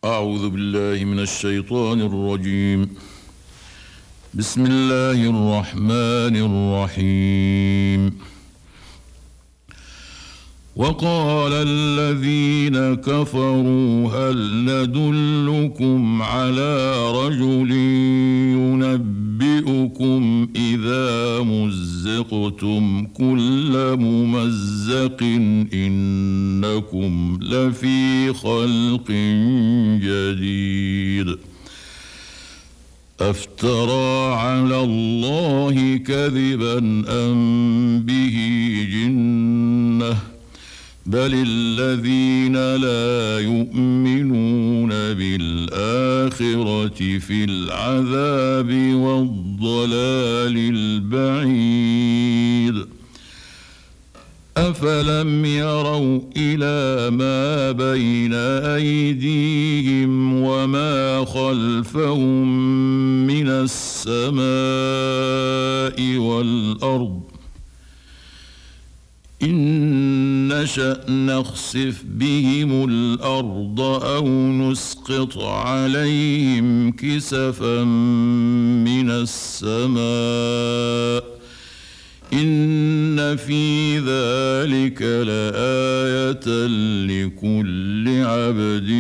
أعوذ بالله من الشيطان الرجيم. بسم الله الرحمن الرحيم. وقال الذين كفروا هل ندلكم على رجل ينبئكم إذا مزقتم كل ممزق إنكم لفي خلق جديد. أفترى على الله كذبا أم به جنة بل الذين لا يؤمنون بالآخرة في العذاب والضلال البعيد. أفلم يروا إلى ما بين أيديهم وما خلفهم من السماء والأرض إن نشأ نخسف بهم الأرض أو نسقط عليهم كسفا من السماء إن في ذلك لآية لكل عبد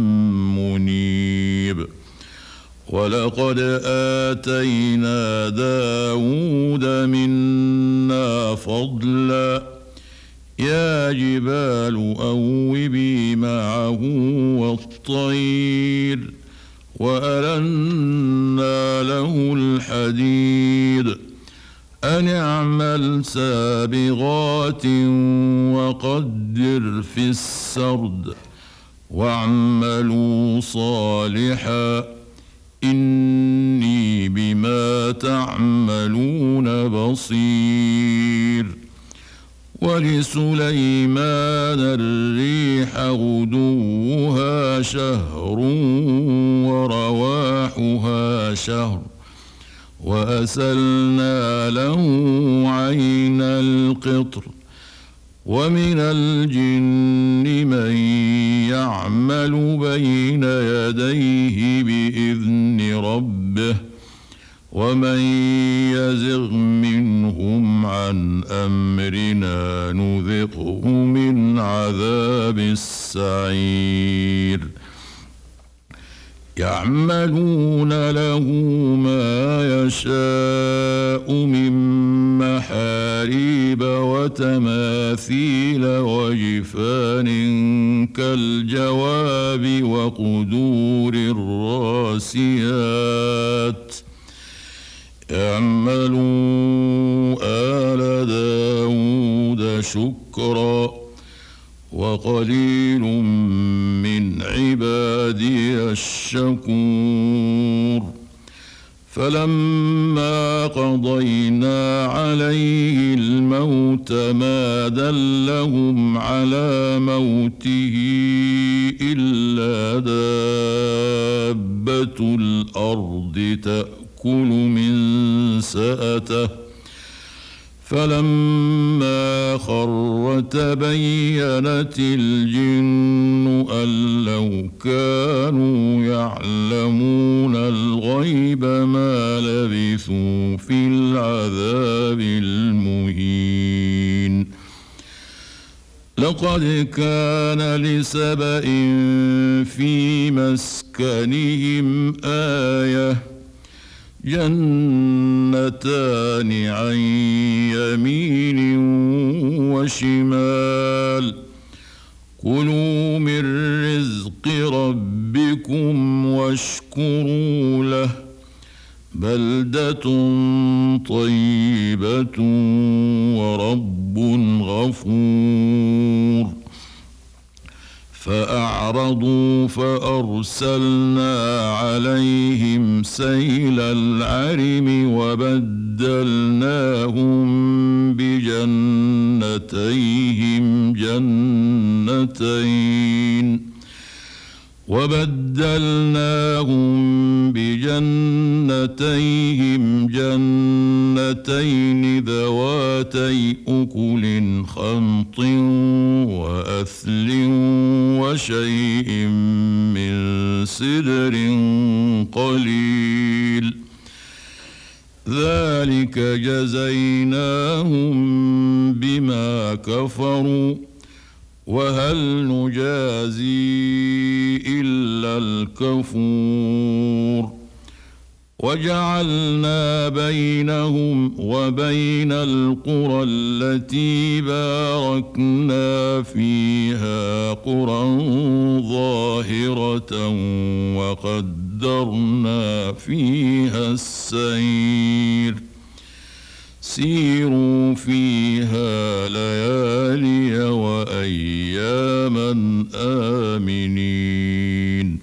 منيب. ولقد آتينا داود منا فضلا يا جبال أوبي معه والطير وألنا له الحديد أن اعمل سابغات وقدر في السرد واعملوا صالحا إني بما تعملون بصير. ولسليمان الريح غدوها شهر ورواحها شهر وأسلنا له عين القطر ومن الجن من يعمل بين يديه بإذن ربه ومن يزغ منهم عن أمرنا نذقه من عذاب السعير. يعملون له ما يشاء من محاريب وتماثيل وجفان كالجواب وقدور الراسيات. اعملوا آل داود شكرا وقليل من عبادي الشكور. فلما قضينا عليه الموت ما دلهم على موته إلا دابة الأرض تأكل من سأته فلما خر تبينت الجن أن لو كانوا يعلمون الغيب ما لبثوا في العذاب المهين. لقد كان لسبإ في مسكنهم آية جنتان عن يمين وشمال كلوا من رزق ربكم واشكروا له بلدة طيبة ورب غفور. فأعرضوا فأرسلنا عليهم سيل العرم وبدلناهم بجنتيهم جنتين ذواتي أكل خمط وأثل وشيء من سدر قليل ذلك جزيناهم بما كفروا وهل نجازي إلا الكفور وجعلنا بينهم وبين القرى التي باركنا فيها قرى ظاهرة وقدرنا فيها السير سيروا فيها ليالي وأياما آمنين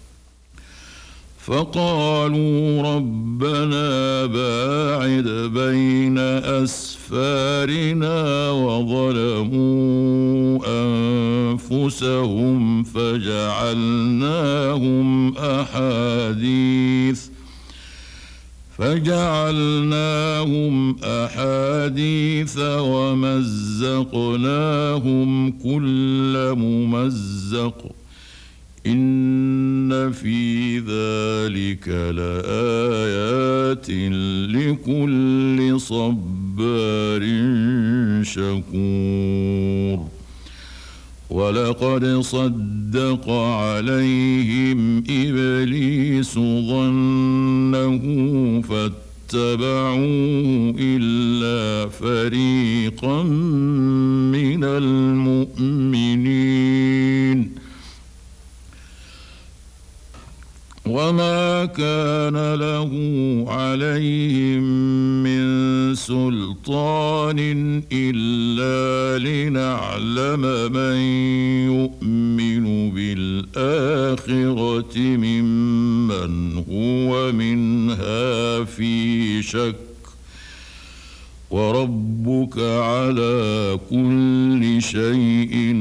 فقالوا ربنا باعد بين أسفارنا وظلموا أنفسهم فجعلناهم أحاديث ومزقناهم كل ممزق إن في ذلك لآيات لكل صبار شكور ولقد صدق عليهم إبليس ظنه فاتبعوه إلا فريقا من المؤمنين وما كان له عليهم من سلطان إلا لنعلم من يؤمن بالآخرة ممن هو منها في شك وربك على كل شيء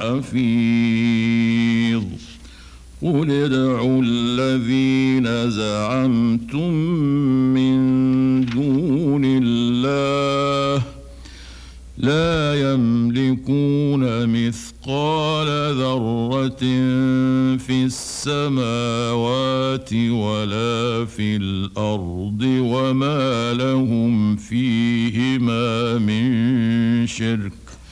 حفيظ قل ادعوا الذين زعمتم من دون الله لا يملكون مثقال ذرة في السماوات ولا في الأرض وما لهم فيهما من شرك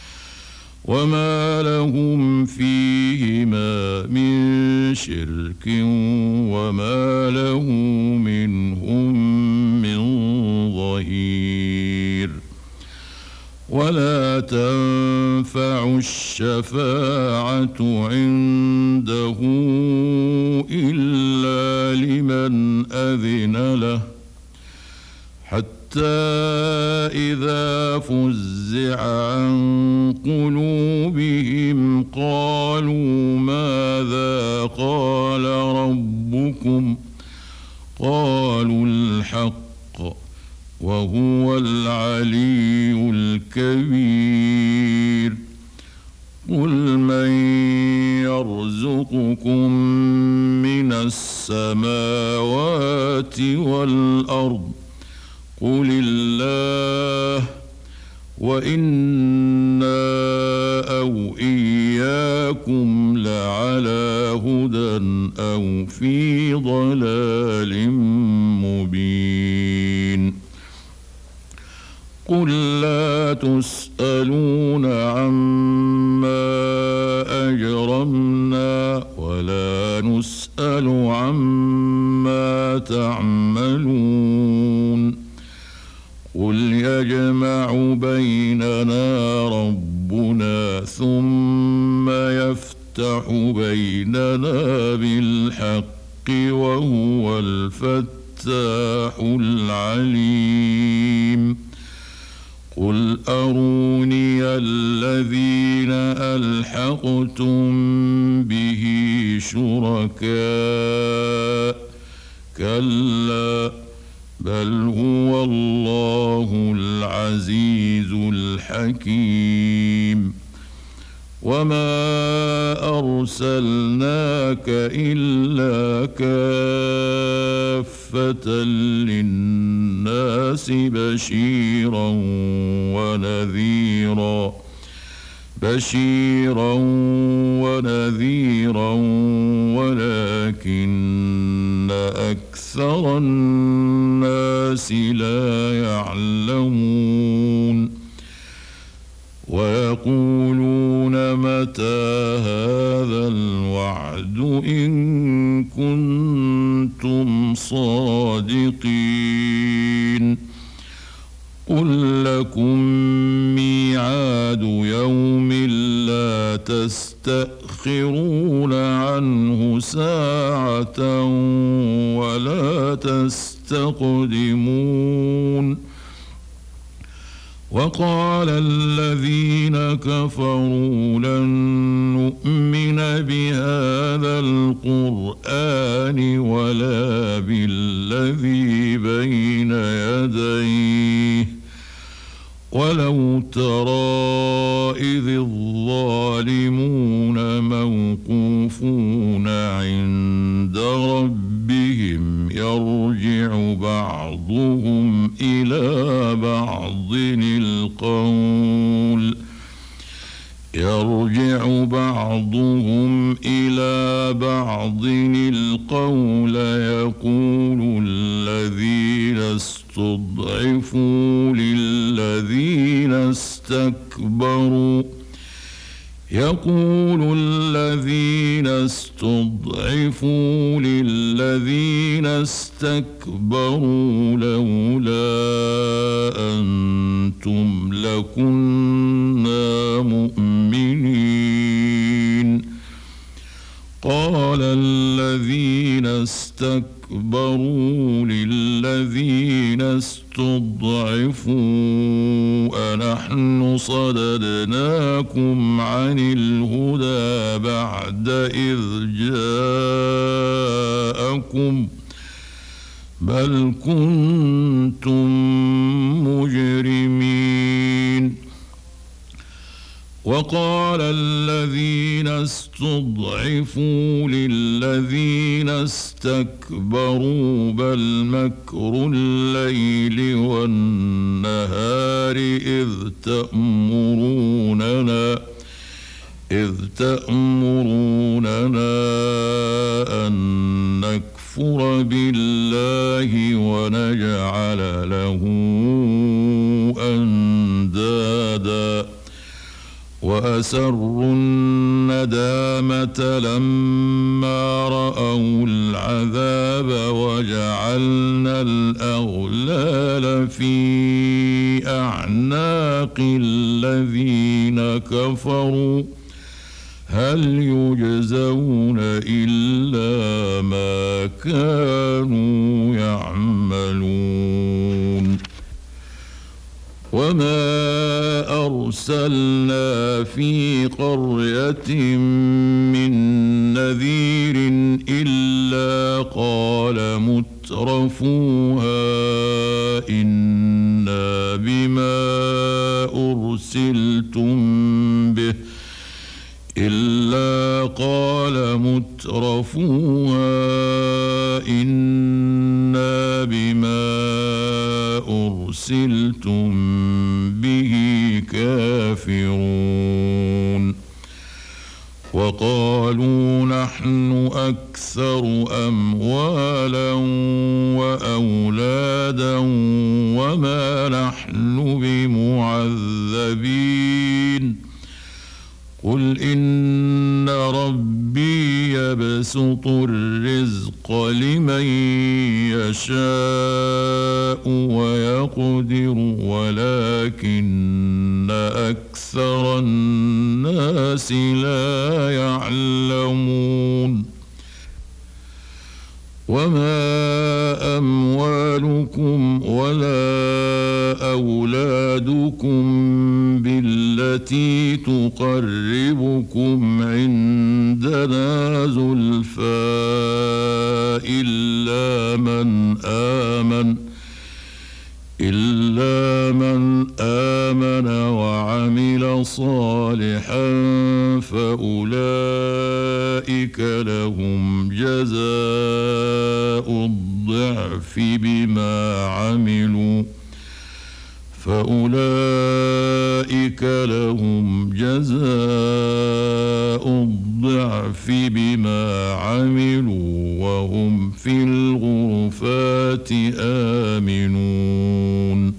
وما له منهم من ظهير ولا تنفع الشفاعة عنده إلا لمن أذن له حتى إذا فزع عن قلوبهم قالوا ماذا قال ربكم قالوا الحق وهو العلي الكبير قل من يرزقكم من السماوات والأرض قل الله وإنا أو إياكم لعلى هدى أو في ضلال مبين قل لا تسألون عما أجرمنا ولا نسأل عما تعملون قل يجمع بيننا ربنا ثم يفتح بيننا بالحق وهو الفتاح العليم قل أروني الذين ألحقتم به شركاء كلا بل هو الله العزيز الحكيم وما أرسلناك إلا كافة للناس بشيرا ونذيرا ولكن أكثر الناس لا يعلمون ويقولون متى هذا الوعد إن كنتم صادقين قل لكم ميعاد يوم لا تستأخرون عنه ساعة ولا تستقدمون وقال الذين كفروا لن نؤمن بهذا القرآن ولا بالذي بين يديه ولو ترى إذ الظالمون موقوفون عند ربهم يرجع بعضهم إلى بعض القول يقول الذين استضعفوا للذين استكبروا لولا أنتم لكنا مؤمنين قال الذين استكبروا للذين استضعفوا أنحن صددناكم عن الهدى بعد إذ جاءكم بل كنتم مجرمين وقال الذين استضعفوا للذين استكبروا بل مكر الليل والنهار إذ تأمروننا أن نكفر بالله ونجعل له أندادا وأسروا الندامة لما رأوا العذاب وجعلنا الأغلال في أعناق الذين كفروا هل يجزون إلا ما كانوا يعملون وما أرسلنا في قرية من نذير إلا قال مترفوها إنا بما أرسلتم به كافرون وقالوا نحن أكثر أموالا وأولادا وما نحن بمعذبين قل إن ربي يبسط الرزق لمن يشاء ويقدر ولكن أكثر الناس لا يعلمون وما أموالكم ولا أولادكم بالتي تقربكم عندنا زلفى إلا من آمن وعمل صالحا فأولئك لهم جزاء الضعف بما عملوا وهم في الغرفات آمنون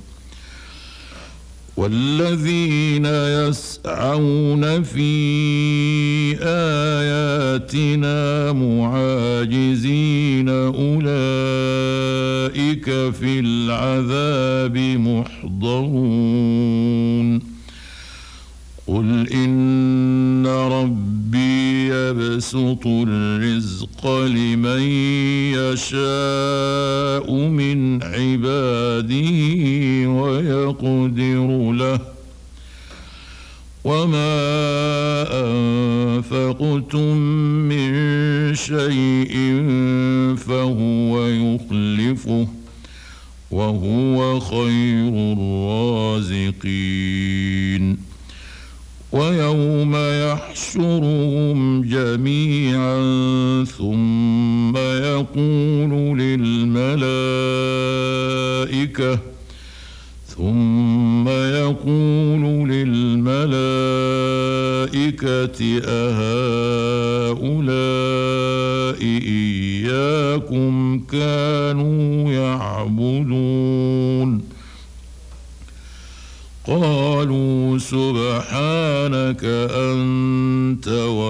والذين يسعون في آياتنا معاجزين أولئك في العذاب محضرون قل إن ربي يبسط الرزق لمن يشاء من عباده ويقدر له وما أنفقتم من شيء فهو يخلفه وهو خير الرازقين ويوم يحشرهم جميعا ثم يقول للملائكة أهؤلاء إياكم كانوا يعبدون قالوا سبحانك أنت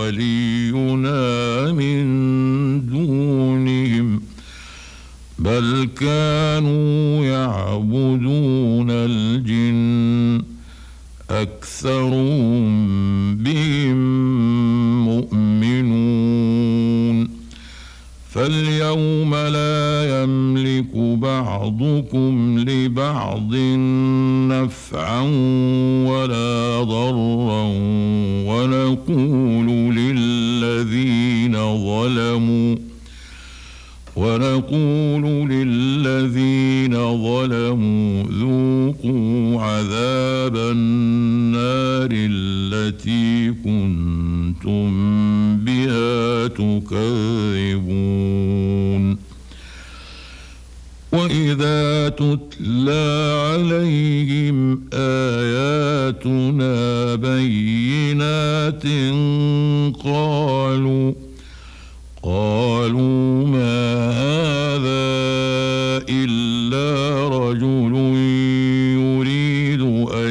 ولينا من دونهم بل كانوا يعبدون الجن أكثرهم بهم مؤمنون فاليوم لا يملك بعضكم لبعض نفعا ولا ضرا ونقول للذين ظلموا ذوقوا عذاب النار التي كنتم بها تكذبون وإذا تتلى عليهم آياتنا بينات قالوا ما هذا إلا رجل يريد أن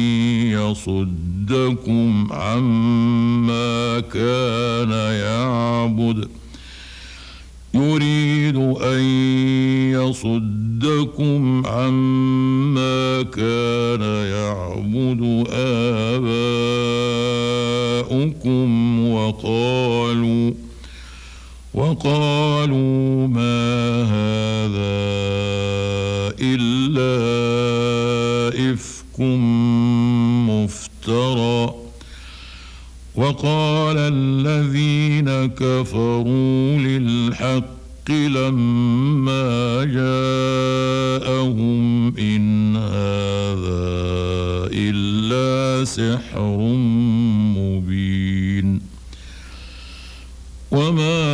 يصدكم عما كان يعبد آباؤكم وقالوا ما هذا إلا إفك مفترى وقال الذين كفروا للحق لما جاءهم إن هذا إلا سحر مبين وما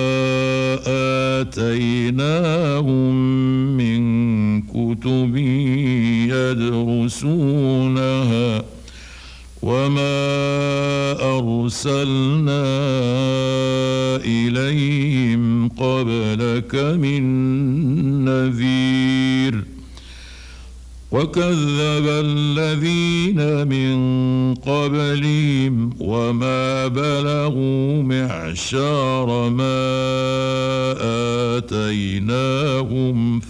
آتيناهم من كتب يدرسونها وما أرسلنا إليهم قبلك من نذير وكذب الذين من قبلهم وما بلغوا معشار ما آتيناهم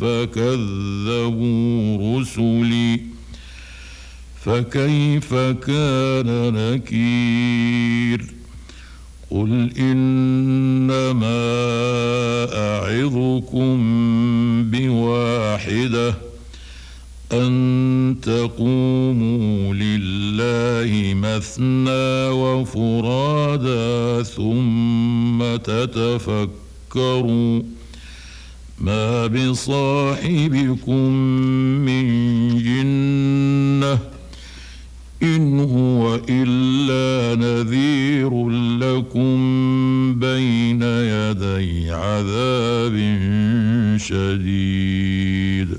فكذبوا رسلي فكيف كان نكير قل إنما أعظكم بواحدة أن تقوموا لله مثنى وفرادا ثم تتفكروا ما بصاحبكم من جنة إن هو إلا نذير لكم بين يدي عذاب شديد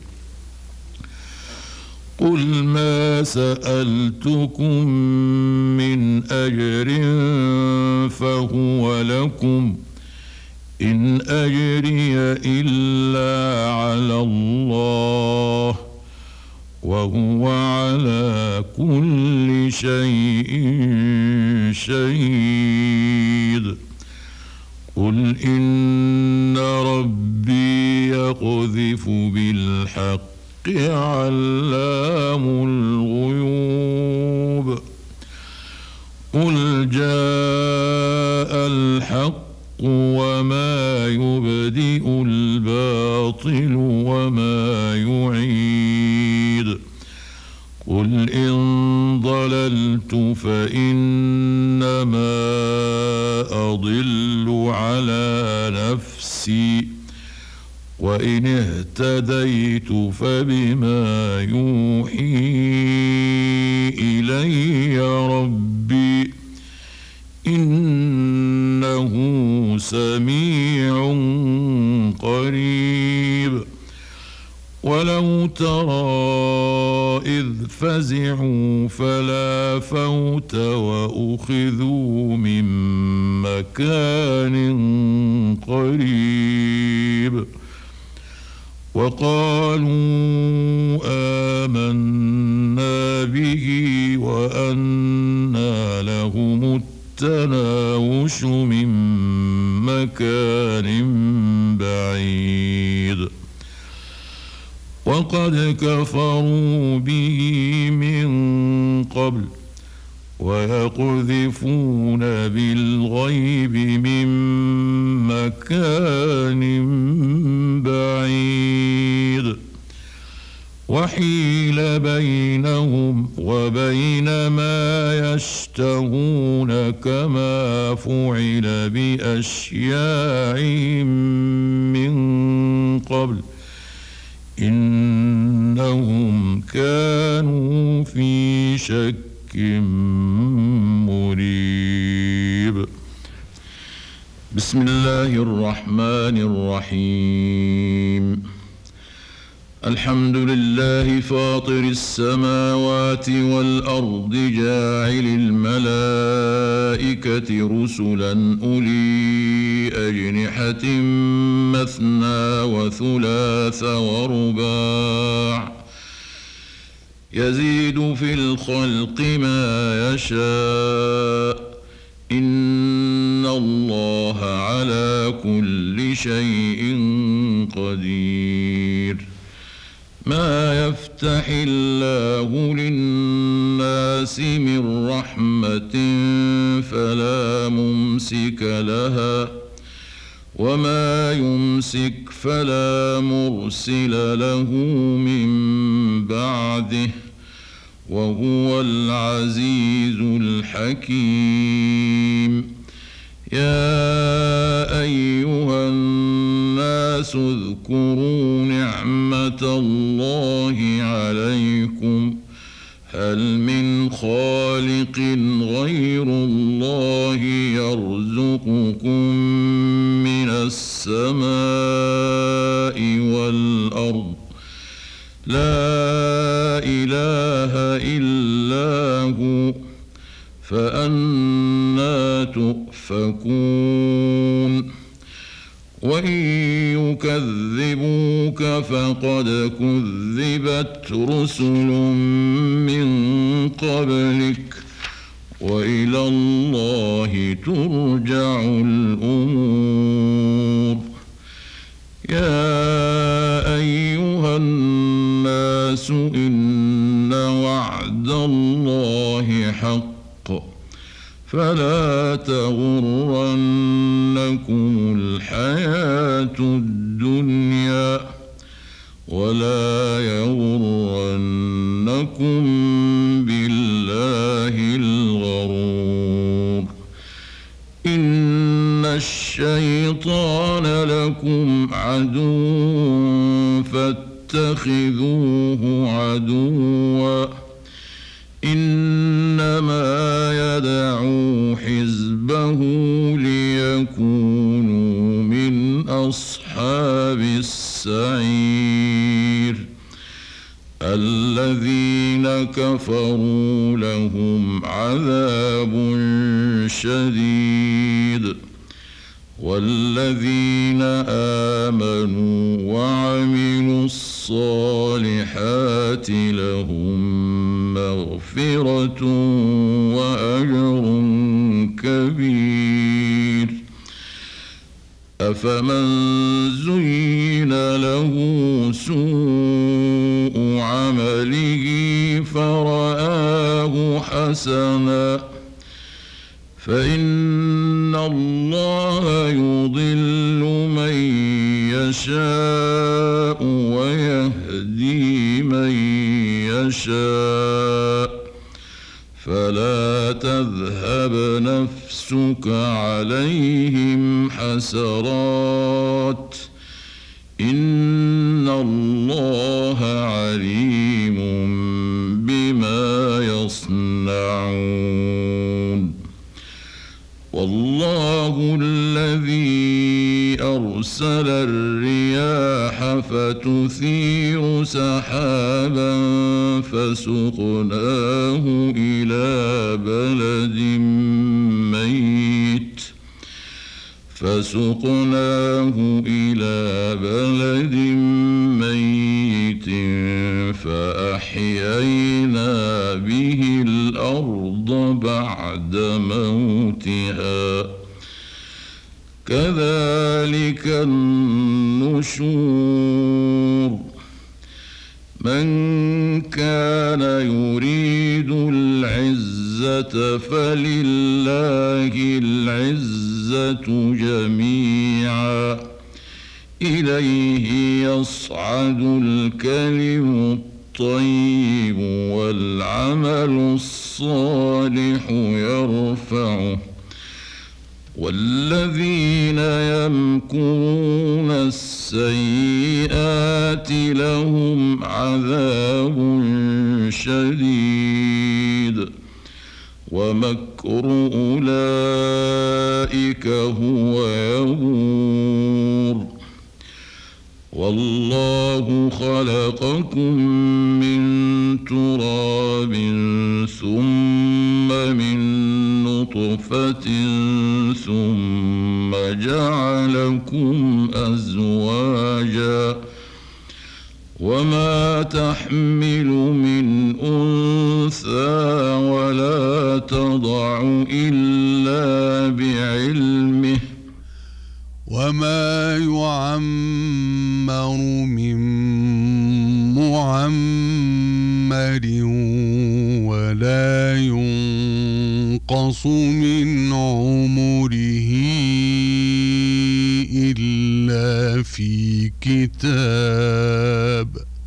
قل ما سألتكم من أجر فهو لكم إن أجري إلا على الله وهو على كل شيء شهيد قل إن ربي يقذف بالحق علام الغيوب قل جاء الحق وما يبدئ الباطل وما يعيد قل إن ضللت فإنما أضل على نفسي وإن اهتديت فبما يوحي إلي ربي إنه سميع قريب ولو ترى إذ فزعوا فلا فوت وأخذوا من مكان قريب وقالوا آمنا به وأنى لهم التناوش من مكان بعيد وقد كفروا به من قبل ويقذفون بالغيب من مكان بعيد وحيل بينهم وبين ما يشتهون كما فعل بأشياعهم من قبل إنهم كانوا في شك مريب بسم الله الرحمن الرحيم الحمد لله فاطر السماوات والأرض جاعل الملائكة رسلا أولي أجنحة مثنى وثلاث ورباع يزيد في الخلق ما يشاء إن الله على كل شيء قدير ما يفتح الله للناس من رحمة فلا ممسك لها وما يمسك فلا مرسل له من بعده وهو العزيز الحكيم يا أيها الناس اذكروا نعمة الله عليكم هل من خالق غير الله يرزقكم من السماء والأرض لا إله إلا هو فأنى تؤفكون وإن يكذبوك فقد كذبت رسل من قبلك وإلى الله ترجع الأمور يا أيها الناس إن وعد الله حق فلا تغرنكم الحياة الدنيا ولا يغرنكم بالله الغرور إن الشيطان لكم عدو فاتخذوه عدوا إنما يدعو حزبه ليكونوا من أصحاب السعير الذين كفروا لهم عذاب شديد والذين آمنوا وعملوا الصالحات لهم مغفرة وأجر كبير. أفمن زين له سوء عمله فرآه حسنا فإن الله يضل من يشاء ويهدي من يشاء فلا تذهب نفسك عليهم حسرات إن الله عليم بما يصنعون. والله الذي أرسل الرياح فتثير سحابا فسقناه إلى بلد ميت فأحيينا به الأرض بعد موتها كذلك النشور. من كان يريد العزة فلله العزة جميعا إليه يصعد الكلم الطيب والعمل الصالح يرفعه والذين يمكرون السيئات لهم عذاب شديد ومكر أولئك هو يبور. والله خلقكم من تراب ثم من نطفة ثم جعلكم أزواجا وما تحمل من أنثى ولا تضع إلا بعلمه وما يعمر من معمر ولا ينقص من عمره إلا في كتاب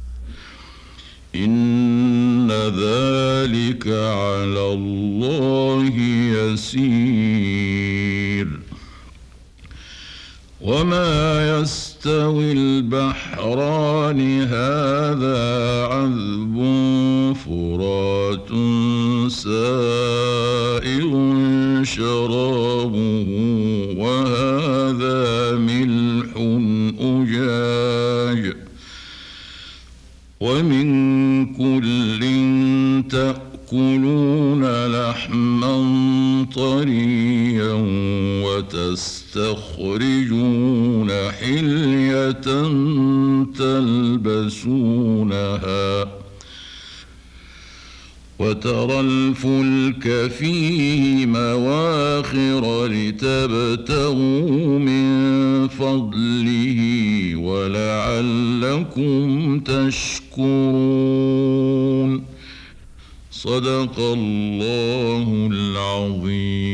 إن ذلك على الله يسير. وما يستوي البحران هذا عذب فرات سائغ شرابه وهذا ملح أجاج ومن كل تأكلون لحما طريا وتستخرجون حلية تلبسونها وترى الفلك فيه مواخر لتبتغوا من فضله ولعلكم تشكرون. صدق الله العظيم.